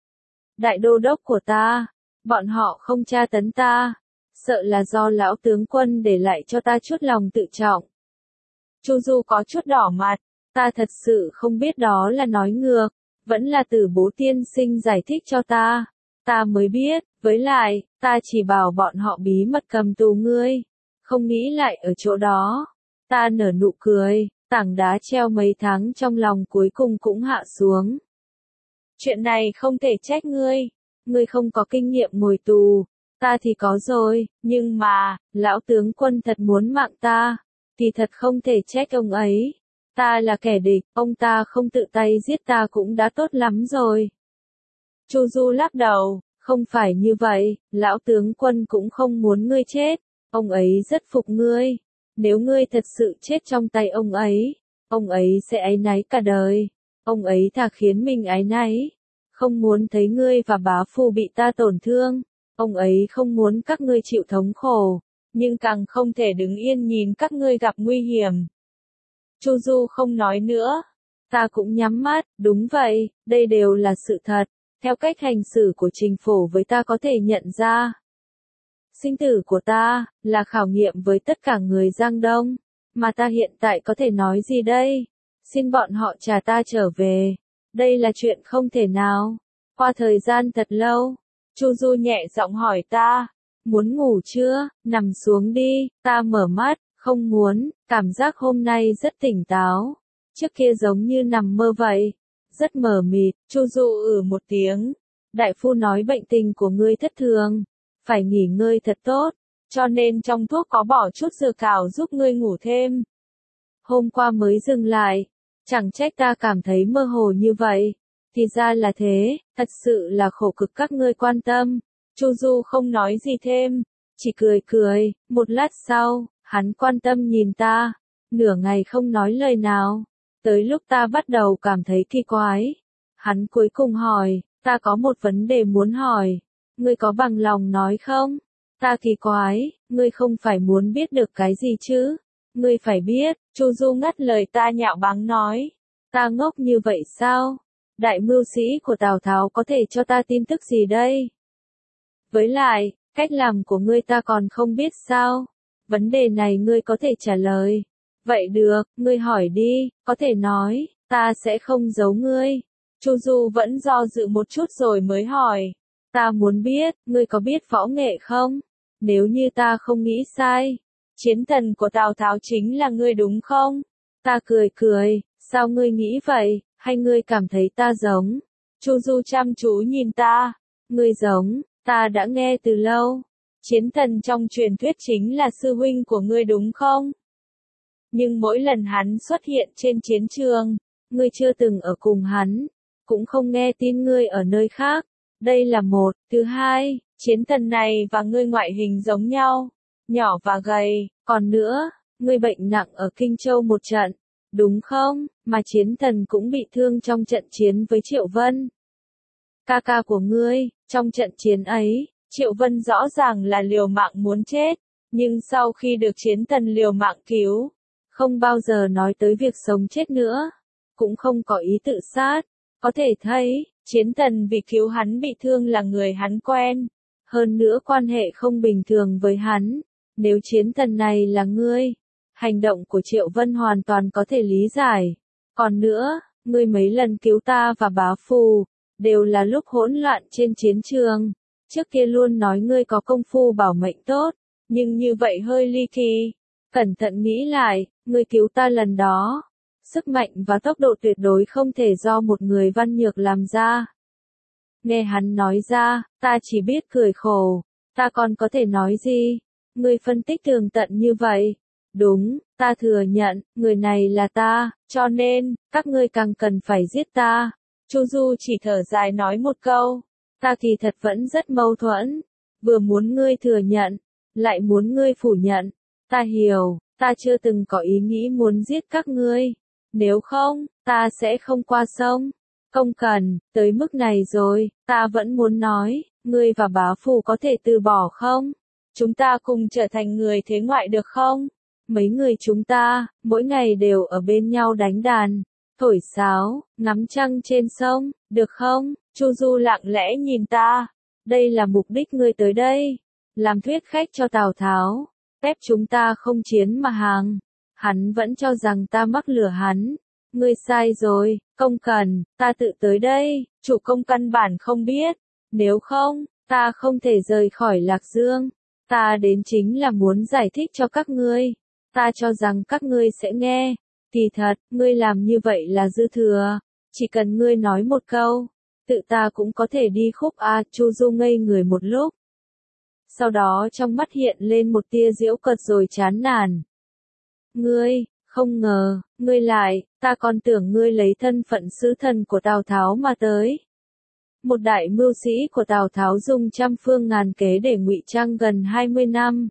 A: Đại đô đốc của ta, bọn họ không tra tấn ta, sợ là do lão tướng quân để lại cho ta chút lòng tự trọng. Chu Du có chút đỏ mặt, ta thật sự không biết đó là nói ngược, vẫn là Tử Bố tiên sinh giải thích cho ta. Ta mới biết, với lại, ta chỉ bảo bọn họ bí mật cầm tù ngươi, không nghĩ lại ở chỗ đó. Ta nở nụ cười, tảng đá treo mấy tháng trong lòng cuối cùng cũng hạ xuống. Chuyện này không thể trách ngươi, ngươi không có kinh nghiệm ngồi tù, ta thì có rồi, nhưng mà, lão tướng quân thật muốn mạng ta, thì thật không thể trách ông ấy. Ta là kẻ địch, ông ta không tự tay giết ta cũng đã tốt lắm rồi. Chu Du lắc đầu, không phải như vậy, lão tướng quân cũng không muốn ngươi chết, ông ấy rất phục ngươi. Nếu ngươi thật sự chết trong tay ông ấy, ông ấy sẽ áy náy cả đời. Ông ấy thà khiến mình áy náy, không muốn thấy ngươi và bá phù bị ta tổn thương. Ông ấy không muốn các ngươi chịu thống khổ, nhưng càng không thể đứng yên nhìn các ngươi gặp nguy hiểm. Chu Du không nói nữa. Ta cũng nhắm mắt, đúng vậy, đây đều là sự thật. Theo cách hành xử của Trình Phổ với ta có thể nhận ra. Sinh tử của ta, là khảo nghiệm với tất cả người Giang Đông. Mà ta hiện tại có thể nói gì đây? Xin bọn họ trả ta trở về. Đây là chuyện không thể nào. Qua thời gian thật lâu, Chu Du nhẹ giọng hỏi ta. Muốn ngủ chưa? Nằm xuống đi. Ta mở mắt, không muốn. Cảm giác hôm nay rất tỉnh táo. Trước kia giống như nằm mơ vậy. Rất mờ mịt. Chu Du ừ một tiếng. Đại phu nói bệnh tình của ngươi thất thường, phải nghỉ ngơi thật tốt, cho nên trong thuốc có bỏ chút dược thảo giúp ngươi ngủ thêm. Hôm qua mới dừng lại, chẳng trách ta cảm thấy mơ hồ như vậy. Thì ra là thế, thật sự là khổ cực các ngươi quan tâm. Chu Du không nói gì thêm, chỉ cười cười. Một lát sau, hắn quan tâm nhìn ta, nửa ngày không nói lời nào. Tới lúc ta bắt đầu cảm thấy kỳ quái, hắn cuối cùng hỏi, ta có một vấn đề muốn hỏi, ngươi có bằng lòng nói không? Ta kỳ quái, ngươi không phải muốn biết được cái gì chứ? Ngươi phải biết. Chu Du ngắt lời ta nhạo báng nói, ta ngốc như vậy sao? Đại mưu sĩ của Tào Tháo có thể cho ta tin tức gì đây? Với lại, cách làm của ngươi ta còn không biết sao? Vấn đề này ngươi có thể trả lời. Vậy được, ngươi hỏi đi, có thể nói, ta sẽ không giấu ngươi. Chu Du vẫn do dự một chút rồi mới hỏi. Ta muốn biết, ngươi có biết võ nghệ không? Nếu như ta không nghĩ sai, chiến thần của Tào Tháo chính là ngươi đúng không? Ta cười cười, sao ngươi nghĩ vậy, hay ngươi cảm thấy ta giống? Chu Du chăm chú nhìn ta, ngươi giống, ta đã nghe từ lâu. Chiến thần trong truyền thuyết chính là sư huynh của ngươi đúng không? Nhưng mỗi lần hắn xuất hiện trên chiến trường, ngươi chưa từng ở cùng hắn, cũng không nghe tin ngươi ở nơi khác. Đây là một, thứ hai, chiến thần này và ngươi ngoại hình giống nhau, nhỏ và gầy, còn nữa, ngươi bệnh nặng ở Kinh Châu một trận, đúng không, mà chiến thần cũng bị thương trong trận chiến với Triệu Vân. Ca ca của ngươi, trong trận chiến ấy, Triệu Vân rõ ràng là liều mạng muốn chết, nhưng sau khi được chiến thần liều mạng cứu, không bao giờ nói tới việc sống chết nữa, cũng không có ý tự sát, có thể thấy, chiến thần vì cứu hắn bị thương là người hắn quen, hơn nữa quan hệ không bình thường với hắn, nếu chiến thần này là ngươi, hành động của Triệu Vân hoàn toàn có thể lý giải, còn nữa, ngươi mấy lần cứu ta và bá phù, đều là lúc hỗn loạn trên chiến trường, trước kia luôn nói ngươi có công phu bảo mệnh tốt, nhưng như vậy hơi ly kỳ, cẩn thận nghĩ lại, ngươi cứu ta lần đó. Sức mạnh và tốc độ tuyệt đối không thể do một người văn nhược làm ra. Nghe hắn nói ra, ta chỉ biết cười khổ, ta còn có thể nói gì? Ngươi phân tích tường tận như vậy. Đúng, ta thừa nhận, người này là ta, cho nên, các ngươi càng cần phải giết ta. Chu Du chỉ thở dài nói một câu, ta kỳ thật vẫn rất mâu thuẫn, vừa muốn ngươi thừa nhận, lại muốn ngươi phủ nhận. Ta hiểu, ta chưa từng có ý nghĩ muốn giết các ngươi. Nếu không, ta sẽ không qua sông. Không cần, tới mức này rồi, ta vẫn muốn nói, ngươi và bá phù có thể từ bỏ không? Chúng ta cùng trở thành người thế ngoại được không? Mấy người chúng ta, mỗi ngày đều ở bên nhau đánh đàn, thổi sáo, ngắm trăng trên sông, được không? Chu Du lặng lẽ nhìn ta. Đây là mục đích ngươi tới đây. Làm thuyết khách cho Tào Tháo. Ép chúng ta không chiến mà hàng. Hắn vẫn cho rằng ta mắc lừa hắn. Ngươi sai rồi, không cần, ta tự tới đây, chủ công căn bản không biết. Nếu không, ta không thể rời khỏi Lạc Dương. Ta đến chính là muốn giải thích cho các ngươi. Ta cho rằng các ngươi sẽ nghe. Kỳ thật, ngươi làm như vậy là dư thừa. Chỉ cần ngươi nói một câu, tự ta cũng có thể đi khúc a. Chu Du ngây người một lúc. Sau đó trong mắt hiện lên một tia giễu cợt rồi chán nản. Ngươi, không ngờ, ngươi lại, ta còn tưởng ngươi lấy thân phận sứ thần của Tào Tháo mà tới. Một đại mưu sĩ của Tào Tháo dùng trăm phương ngàn kế để ngụy trang gần hai mươi năm.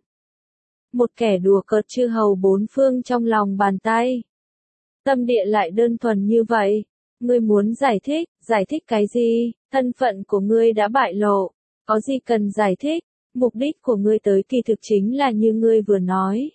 A: Một kẻ đùa cợt chư hầu bốn phương trong lòng bàn tay. Tâm địa lại đơn thuần như vậy. Ngươi muốn giải thích, giải thích cái gì? Thân phận của ngươi đã bại lộ. Có gì cần giải thích? Mục đích của ngươi tới kỳ thực chính là như ngươi vừa nói.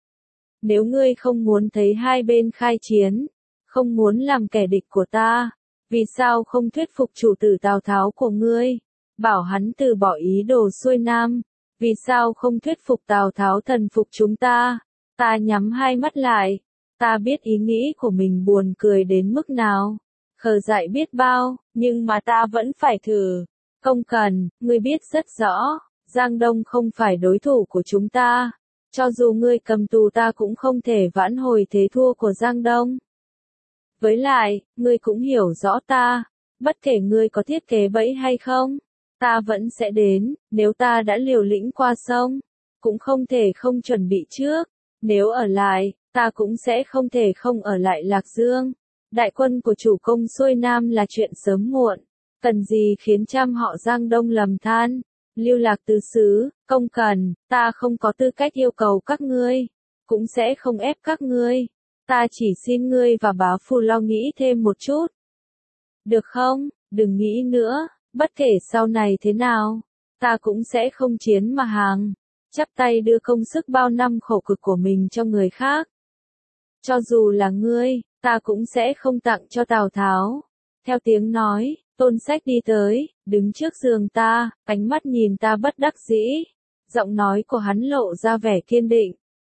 A: Nếu ngươi không muốn thấy hai bên khai chiến, không muốn làm kẻ địch của ta, vì sao không thuyết phục chủ tử Tào Tháo của ngươi, bảo hắn từ bỏ ý đồ xuôi nam, vì sao không thuyết phục Tào Tháo thần phục chúng ta? Ta nhắm hai mắt lại, ta biết ý nghĩ của mình buồn cười đến mức nào, khờ dại biết bao, nhưng mà ta vẫn phải thử. Không cần, ngươi biết rất rõ, Giang Đông không phải đối thủ của chúng ta. Cho dù ngươi cầm tù ta cũng không thể vãn hồi thế thua của Giang Đông. Với lại, ngươi cũng hiểu rõ ta, bất kể ngươi có thiết kế bẫy hay không, ta vẫn sẽ đến, nếu ta đã liều lĩnh qua sông, cũng không thể không chuẩn bị trước, nếu ở lại, ta cũng sẽ không thể không ở lại Lạc Dương. Đại quân của chủ công xuôi nam là chuyện sớm muộn, cần gì khiến trăm họ Giang Đông lầm than. Lưu lạc tứ xứ, không cần, ta không có tư cách yêu cầu các ngươi, cũng sẽ không ép các ngươi, ta chỉ xin ngươi và bá phù lo nghĩ thêm một chút. Được không, đừng nghĩ nữa, bất kể sau này thế nào, ta cũng sẽ không chiến mà hàng, chắp tay đưa công sức bao năm khổ cực của mình cho người khác. Cho dù là ngươi, ta cũng sẽ không tặng cho Tào Tháo. Theo tiếng nói, Tôn Sách đi tới, đứng trước giường ta, ánh mắt nhìn ta bất đắc dĩ. Giọng nói của hắn lộ ra vẻ kiên định.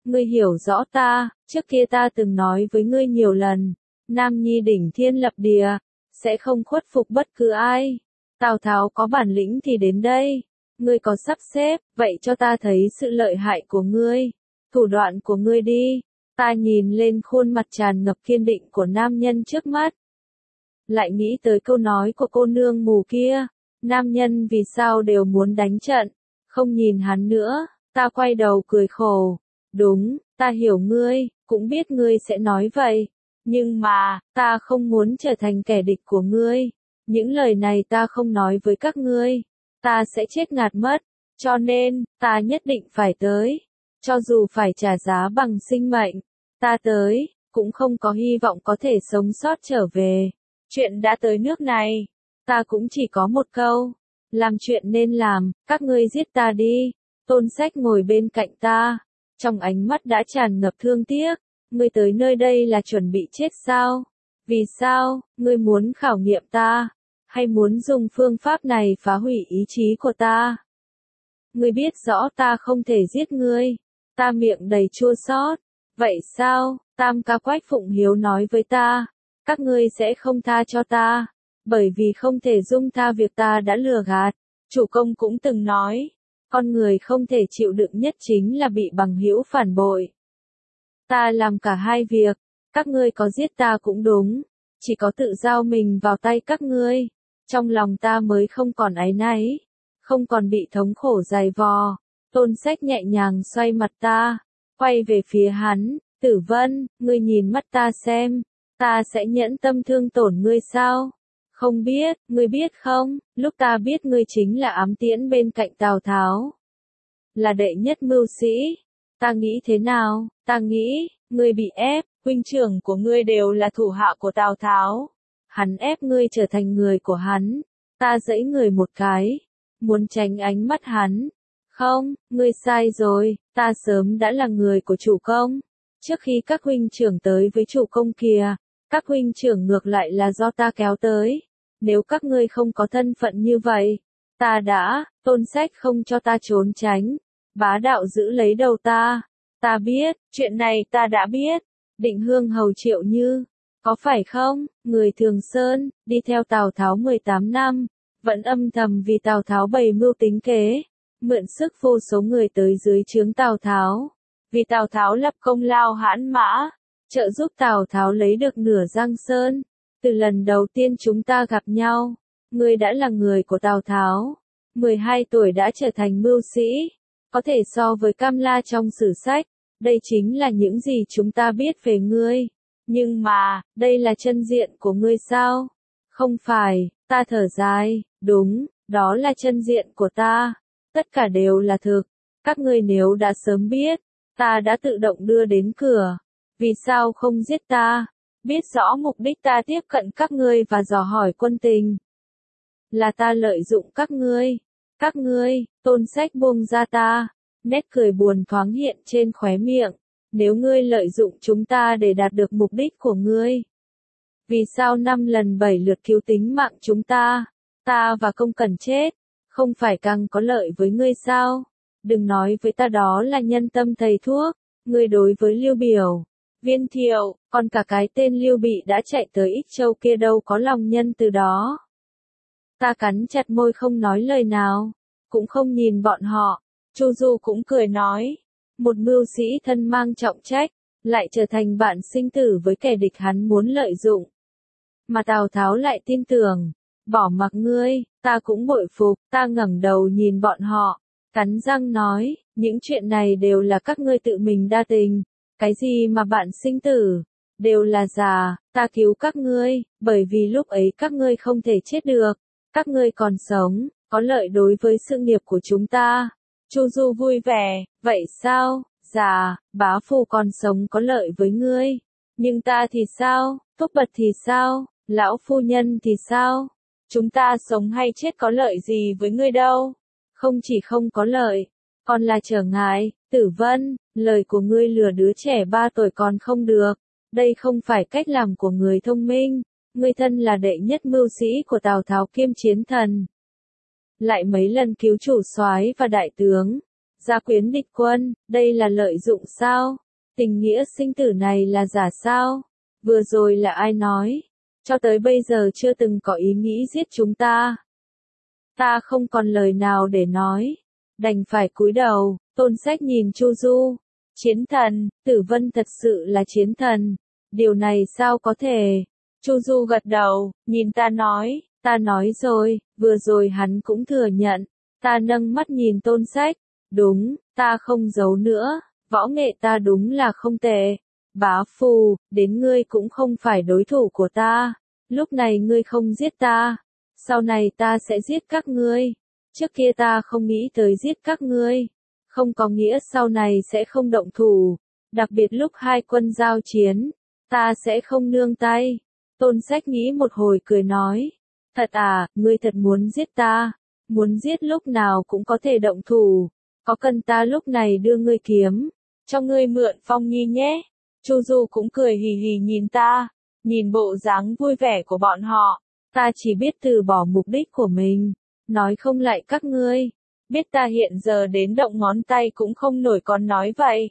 A: ngươi hiểu rõ ta, trước kia ta từng nói với ngươi nhiều lần, Nam Nhi đỉnh thiên lập địa, sẽ không khuất phục bất cứ ai. Tào Tháo có bản lĩnh thì đến đây, ngươi có sắp xếp, vậy cho ta thấy sự lợi hại của ngươi, thủ đoạn của ngươi đi. Ta nhìn lên khuôn mặt tràn ngập kiên định của nam nhân trước mắt. Lại nghĩ tới câu nói của cô nương mù kia, nam nhân vì sao đều muốn đánh trận, không nhìn hắn nữa, ta quay đầu cười khổ. Đúng, ta hiểu ngươi, cũng biết ngươi sẽ nói vậy, nhưng mà, ta không muốn trở thành kẻ địch của ngươi. Những lời này ta không nói với các ngươi, ta sẽ chết ngạt mất, cho nên, ta nhất định phải tới. Cho dù phải trả giá bằng sinh mệnh, ta tới, cũng không có hy vọng có thể sống sót trở về. Chuyện đã tới nước này, ta cũng chỉ có một câu, làm chuyện nên làm, các ngươi giết ta đi. Tôn Sách ngồi bên cạnh ta, trong ánh mắt đã tràn ngập thương tiếc. Ngươi tới nơi đây là chuẩn bị chết sao? Vì sao, ngươi muốn khảo nghiệm ta? Hay muốn dùng phương pháp này phá hủy ý chí của ta? Ngươi biết rõ ta không thể giết ngươi. Ta miệng đầy chua xót. Vậy sao? Tam ca Quách Phụng Hiếu nói với ta. Các ngươi sẽ không tha cho ta. Bởi vì không thể dung tha việc ta đã lừa gạt. Chủ công cũng từng nói. Con người không thể chịu đựng nhất chính là bị bằng hữu phản bội. Ta làm cả hai việc. Các ngươi có giết ta cũng đúng. Chỉ có tự giao mình vào tay các ngươi. Trong lòng ta mới không còn áy náy. Không còn bị thống khổ dày vò. Tôn Sách nhẹ nhàng xoay mặt ta. Quay về phía hắn. Tử Vân, ngươi nhìn mắt ta xem. Ta sẽ nhẫn tâm thương tổn ngươi sao? Không biết, ngươi biết không? Lúc ta biết ngươi chính là ám tiễn bên cạnh Tào Tháo. Là đệ nhất mưu sĩ. Ta nghĩ thế nào? Ta nghĩ, ngươi bị ép, huynh trưởng của ngươi đều là thủ hạ của Tào Tháo. Hắn ép ngươi trở thành người của hắn. Ta giẫy người một cái, muốn tránh ánh mắt hắn. Không, ngươi sai rồi, ta sớm đã là người của chủ công. Trước khi các huynh trưởng tới với chủ công kìa, các huynh trưởng ngược lại là do ta kéo tới. Nếu các ngươi không có thân phận như vậy, ta đã, Tôn Sách không cho ta trốn tránh. Bá đạo giữ lấy đầu ta. Ta biết, chuyện này ta đã biết. Định Hương hầu Triệu Như, có phải không? Người Thường Sơn, đi theo Tào Tháo mười tám năm, vẫn âm thầm vì Tào Tháo bày mưu tính kế, mượn sức vô số người tới dưới trướng Tào Tháo. Vì Tào Tháo lập công lao hãn mã, trợ giúp Tào Tháo lấy được nửa Giang Sơn. Từ lần đầu tiên chúng ta gặp nhau, ngươi đã là người của Tào Tháo. mười hai tuổi đã trở thành mưu sĩ, có thể so với Cam La trong sử sách. Đây chính là những gì chúng ta biết về ngươi. Nhưng mà, đây là chân diện của ngươi sao? Không phải, ta thở dài, đúng, đó là chân diện của ta. Tất cả đều là thực. Các ngươi nếu đã sớm biết, ta đã tự động đưa đến cửa. Vì sao không giết ta? Biết rõ mục đích ta tiếp cận các ngươi và dò hỏi quân tình. Là ta lợi dụng các ngươi. Các ngươi, Tôn Sách buông ra ta. Nét cười buồn thoáng hiện trên khóe miệng. Nếu ngươi lợi dụng chúng ta để đạt được mục đích của ngươi, vì sao năm lần bảy lượt cứu tính mạng chúng ta, ta và Công Cẩn chết, không phải càng có lợi với ngươi sao? Đừng nói với ta đó là nhân tâm thầy thuốc. Ngươi đối với Lưu Biểu, Viên Thiệu, còn cả cái tên Lưu Bị đã chạy tới Ích Châu kia đâu có lòng nhân từ đó. Ta cắn chặt môi không nói lời nào, cũng không nhìn bọn họ. Chu Du cũng cười nói, một mưu sĩ thân mang trọng trách, lại trở thành bạn sinh tử với kẻ địch hắn muốn lợi dụng. Mà Tào Tháo lại tin tưởng, bỏ mặc ngươi, ta cũng bội phục. Ta ngẩng đầu nhìn bọn họ, cắn răng nói, những chuyện này đều là các ngươi tự mình đa tình. Cái gì mà bạn sinh tử, đều là giả. Ta cứu các ngươi, bởi vì lúc ấy các ngươi không thể chết được. Các ngươi còn sống, có lợi đối với sự nghiệp của chúng ta. Chu Du vui vẻ, vậy sao? Dạ, bá phụ còn sống có lợi với ngươi. Nhưng ta thì sao? Thúc Bật thì sao? Lão phu nhân thì sao? Chúng ta sống hay chết có lợi gì với ngươi đâu? Không chỉ không có lợi, còn là trở ngại. Tử Vân, lời của ngươi lừa đứa trẻ ba tuổi còn không được. Đây không phải cách làm của người thông minh. Ngươi thân là đệ nhất mưu sĩ của Tào Tháo kiêm chiến thần, lại mấy lần cứu chủ soái và đại tướng, Gia quyến địch quân, đây là lợi dụng sao? Tình nghĩa sinh tử này là giả sao? Vừa rồi là ai nói? Cho tới bây giờ chưa từng có ý nghĩ giết chúng ta. Ta không còn lời nào để nói. Đành phải cúi đầu, Tôn Sách nhìn Chu Du. Chiến thần, Tử Vân thật sự là chiến thần. Điều này sao có thể? Chu Du gật đầu, nhìn ta nói, ta nói rồi, vừa rồi hắn cũng thừa nhận. Ta nâng mắt nhìn Tôn Sách. Đúng, ta không giấu nữa, võ nghệ ta đúng là không tệ. Bá Phù, đến ngươi cũng không phải đối thủ của ta. Lúc này ngươi không giết ta, sau này ta sẽ giết các ngươi. Trước kia ta không nghĩ tới giết các ngươi, không có nghĩa sau này sẽ không động thủ. Đặc biệt lúc hai quân giao chiến, ta sẽ không nương tay. Tôn Sách nghĩ một hồi cười nói, thật à, ngươi thật muốn giết ta, muốn giết lúc nào cũng có thể động thủ. Có cần ta lúc này đưa ngươi kiếm, cho ngươi mượn Phong Nhi nhé. Chu Du cũng cười hì hì nhìn ta, nhìn bộ dáng vui vẻ của bọn họ. Ta chỉ biết từ bỏ mục đích của mình, nói không lại các ngươi. Biết ta hiện giờ đến động ngón tay cũng không nổi còn nói vậy.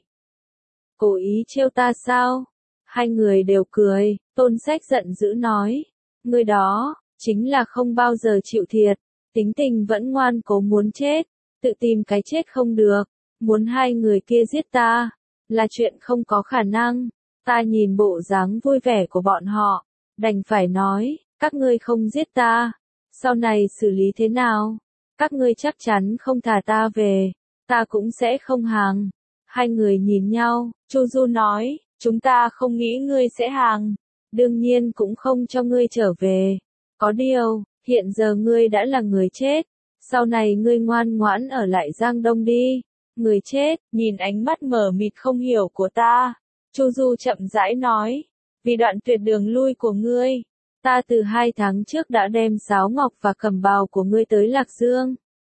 A: Cố ý trêu ta sao? Hai người đều cười, Tôn Sách giận dữ nói. Ngươi đó, chính là không bao giờ chịu thiệt, tính tình vẫn ngoan cố muốn chết, tự tìm cái chết không được, muốn hai người kia giết ta, là chuyện không có khả năng. Ta nhìn bộ dáng vui vẻ của bọn họ, đành phải nói, các ngươi không giết ta, sau này xử lý thế nào? Các ngươi chắc chắn không thả ta về, ta cũng sẽ không hàng. Hai người nhìn nhau, Chu Du nói, chúng ta không nghĩ ngươi sẽ hàng, đương nhiên cũng không cho ngươi trở về. Có điều, hiện giờ ngươi đã là người chết, sau này ngươi ngoan ngoãn ở lại Giang Đông đi. Người chết, nhìn ánh mắt mờ mịt không hiểu của ta, Chu Du chậm rãi nói, vì đoạn tuyệt đường lui của ngươi, ta từ hai tháng trước đã đem sáo ngọc và cẩm bào của ngươi tới Lạc Dương.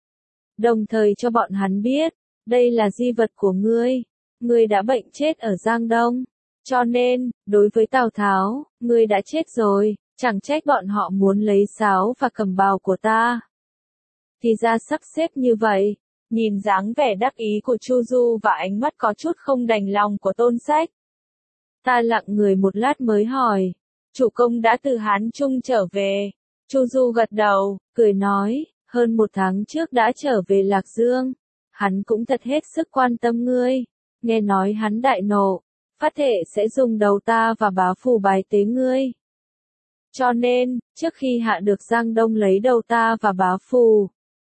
A: Đồng thời cho bọn hắn biết, đây là di vật của ngươi, ngươi đã bệnh chết ở Giang Đông. Cho nên, đối với Tào Tháo, ngươi đã chết rồi, chẳng trách bọn họ muốn lấy sáo và cẩm bào của ta. Thì ra sắp xếp như vậy. Nhìn dáng vẻ đắc ý của Chu Du và ánh mắt có chút không đành lòng của Tôn Sách. Ta lặng người một lát mới hỏi, chủ công đã từ Hán Trung trở về. Chu Du gật đầu, cười nói, hơn một tháng trước đã trở về Lạc Dương. Hắn cũng thật hết sức quan tâm ngươi. Nghe nói hắn đại nộ, phát thệ sẽ dùng đầu ta và Bá Phù bài tế ngươi. Cho nên, trước khi hạ được Giang Đông lấy đầu ta và Bá Phù,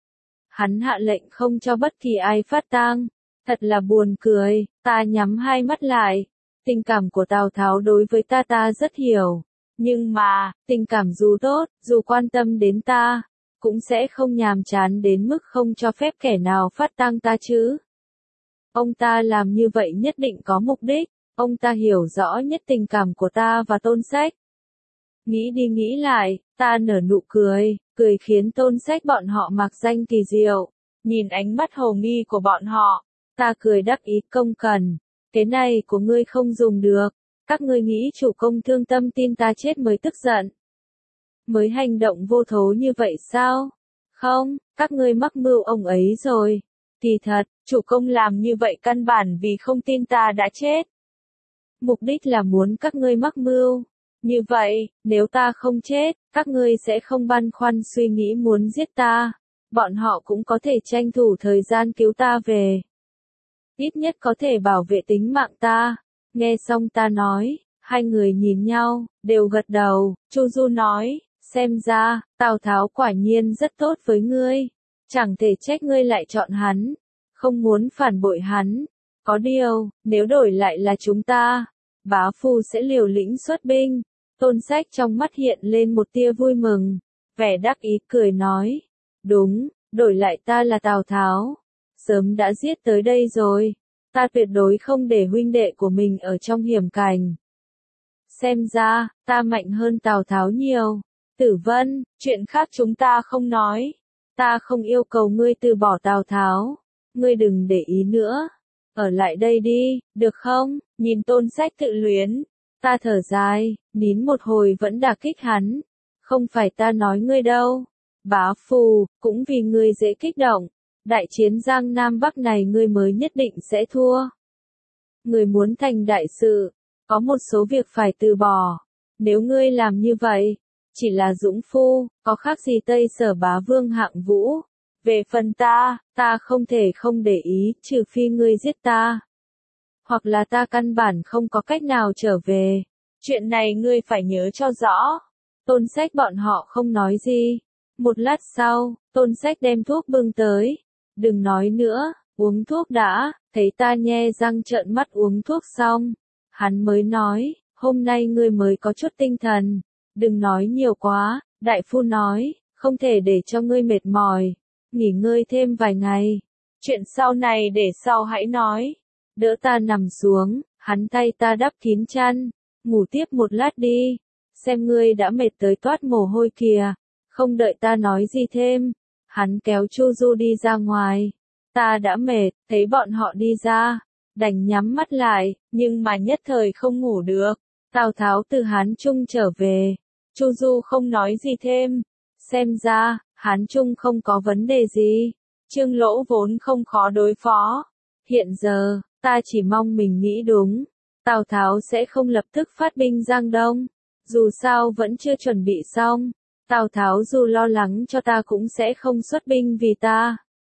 A: hắn hạ lệnh không cho bất kỳ ai phát tang. Thật là buồn cười, ta nhắm hai mắt lại. Tình cảm của Tào Tháo đối với ta ta rất hiểu. Nhưng mà, tình cảm dù tốt, dù quan tâm đến ta, cũng sẽ không nhàm chán đến mức không cho phép kẻ nào phát tang ta chứ. Ông ta làm như vậy nhất định có mục đích, ông ta hiểu rõ nhất tình cảm của ta và Tôn Sách. Nghĩ đi nghĩ lại, ta nở nụ cười, cười khiến Tôn Sách bọn họ mặc danh kỳ diệu. Nhìn ánh mắt hồ nghi của bọn họ, ta cười đắc ý công cần. Cái này của ngươi không dùng được, các ngươi nghĩ chủ công thương tâm tin ta chết mới tức giận. Mới hành động vô thố như vậy sao? Không, các ngươi mắc mưu ông ấy rồi. Kỳ thật, chủ công làm như vậy căn bản vì không tin ta đã chết. Mục đích là muốn các ngươi mắc mưu. Như vậy, nếu ta không chết, các ngươi sẽ không băn khoăn suy nghĩ muốn giết ta. Bọn họ cũng có thể tranh thủ thời gian cứu ta về. Ít nhất có thể bảo vệ tính mạng ta. Nghe xong ta nói, hai người nhìn nhau, đều gật đầu. Chu Du nói, xem ra, Tào Tháo quả nhiên rất tốt với ngươi. Chẳng thể trách ngươi lại chọn hắn. Không muốn phản bội hắn. Có điều, nếu đổi lại là chúng ta, Bá Phù sẽ liều lĩnh xuất binh. Tôn Sách trong mắt hiện lên một tia vui mừng. Vẻ đắc ý cười nói. Đúng, đổi lại ta là Tào Tháo. Sớm đã giết tới đây rồi. Ta tuyệt đối không để huynh đệ của mình ở trong hiểm cảnh. Xem ra, ta mạnh hơn Tào Tháo nhiều. Tử Vân, chuyện khác chúng ta không nói. Ta không yêu cầu ngươi từ bỏ Tào Tháo. Ngươi đừng để ý nữa. Ở lại đây đi, được không? Nhìn Tôn Sách tự luyến. Ta thở dài, nín một hồi vẫn đả kích hắn. Không phải ta nói ngươi đâu. Bá Phù, cũng vì ngươi dễ kích động. Đại chiến Giang Nam Bắc này ngươi mới nhất định sẽ thua. Ngươi muốn thành đại sự, có một số việc phải từ bỏ. Nếu ngươi làm như vậy, chỉ là dũng phu, có khác gì Tây Sở Bá Vương Hạng Vũ. Về phần ta, ta không thể không để ý, trừ phi ngươi giết ta. Hoặc là ta căn bản không có cách nào trở về. Chuyện này ngươi phải nhớ cho rõ. Tôn Sách bọn họ không nói gì. Một lát sau, Tôn Sách đem thuốc bưng tới. Đừng nói nữa, uống thuốc đã. Thấy ta nhe răng trợn mắt uống thuốc xong. Hắn mới nói, hôm nay ngươi mới có chút tinh thần. Đừng nói nhiều quá, đại phu nói, không thể để cho ngươi mệt mỏi. Nghỉ ngơi thêm vài ngày. Chuyện sau này để sau hãy nói. Đỡ ta nằm xuống, hắn tay ta đắp kín chăn. Ngủ tiếp một lát đi. Xem ngươi đã mệt tới toát mồ hôi kìa. Không đợi ta nói gì thêm. Hắn kéo Chu Du đi ra ngoài. Ta đã mệt, thấy bọn họ đi ra. Đành nhắm mắt lại, nhưng mà nhất thời không ngủ được. Tào Tháo từ Hán Trung trở về. Chu Du không nói gì thêm. Xem ra, Hán Trung không có vấn đề gì. Trương Lỗ vốn không khó đối phó. Hiện giờ, ta chỉ mong mình nghĩ đúng. Tào Tháo sẽ không lập tức phát binh Giang Đông. Dù sao vẫn chưa chuẩn bị xong. Tào Tháo dù lo lắng cho ta cũng sẽ không xuất binh vì ta.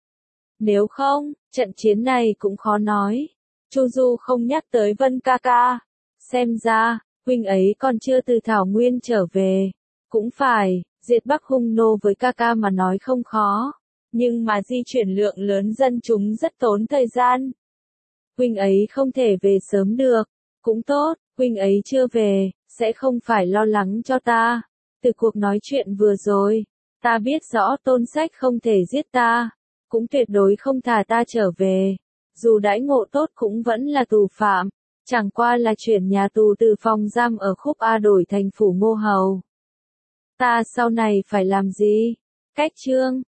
A: Nếu không, trận chiến này cũng khó nói. Chu Du không nhắc tới Vân ca ca. Xem ra, huynh ấy còn chưa từ Thảo Nguyên trở về. Cũng phải, diệt Bắc hung nô với ca ca mà nói không khó. Nhưng mà di chuyển lượng lớn dân chúng rất tốn thời gian. Huynh ấy không thể về sớm được. Cũng tốt, huynh ấy chưa về, sẽ không phải lo lắng cho ta. Từ cuộc nói chuyện vừa rồi, ta biết rõ Tôn Sách không thể giết ta. Cũng tuyệt đối không thả ta trở về. Dù đãi ngộ tốt cũng vẫn là tù phạm. Chẳng qua là chuyển nhà tù từ phòng giam ở Khúc A đổi thành phủ Ngô Hầu. Ta sau này phải làm gì? Cách chương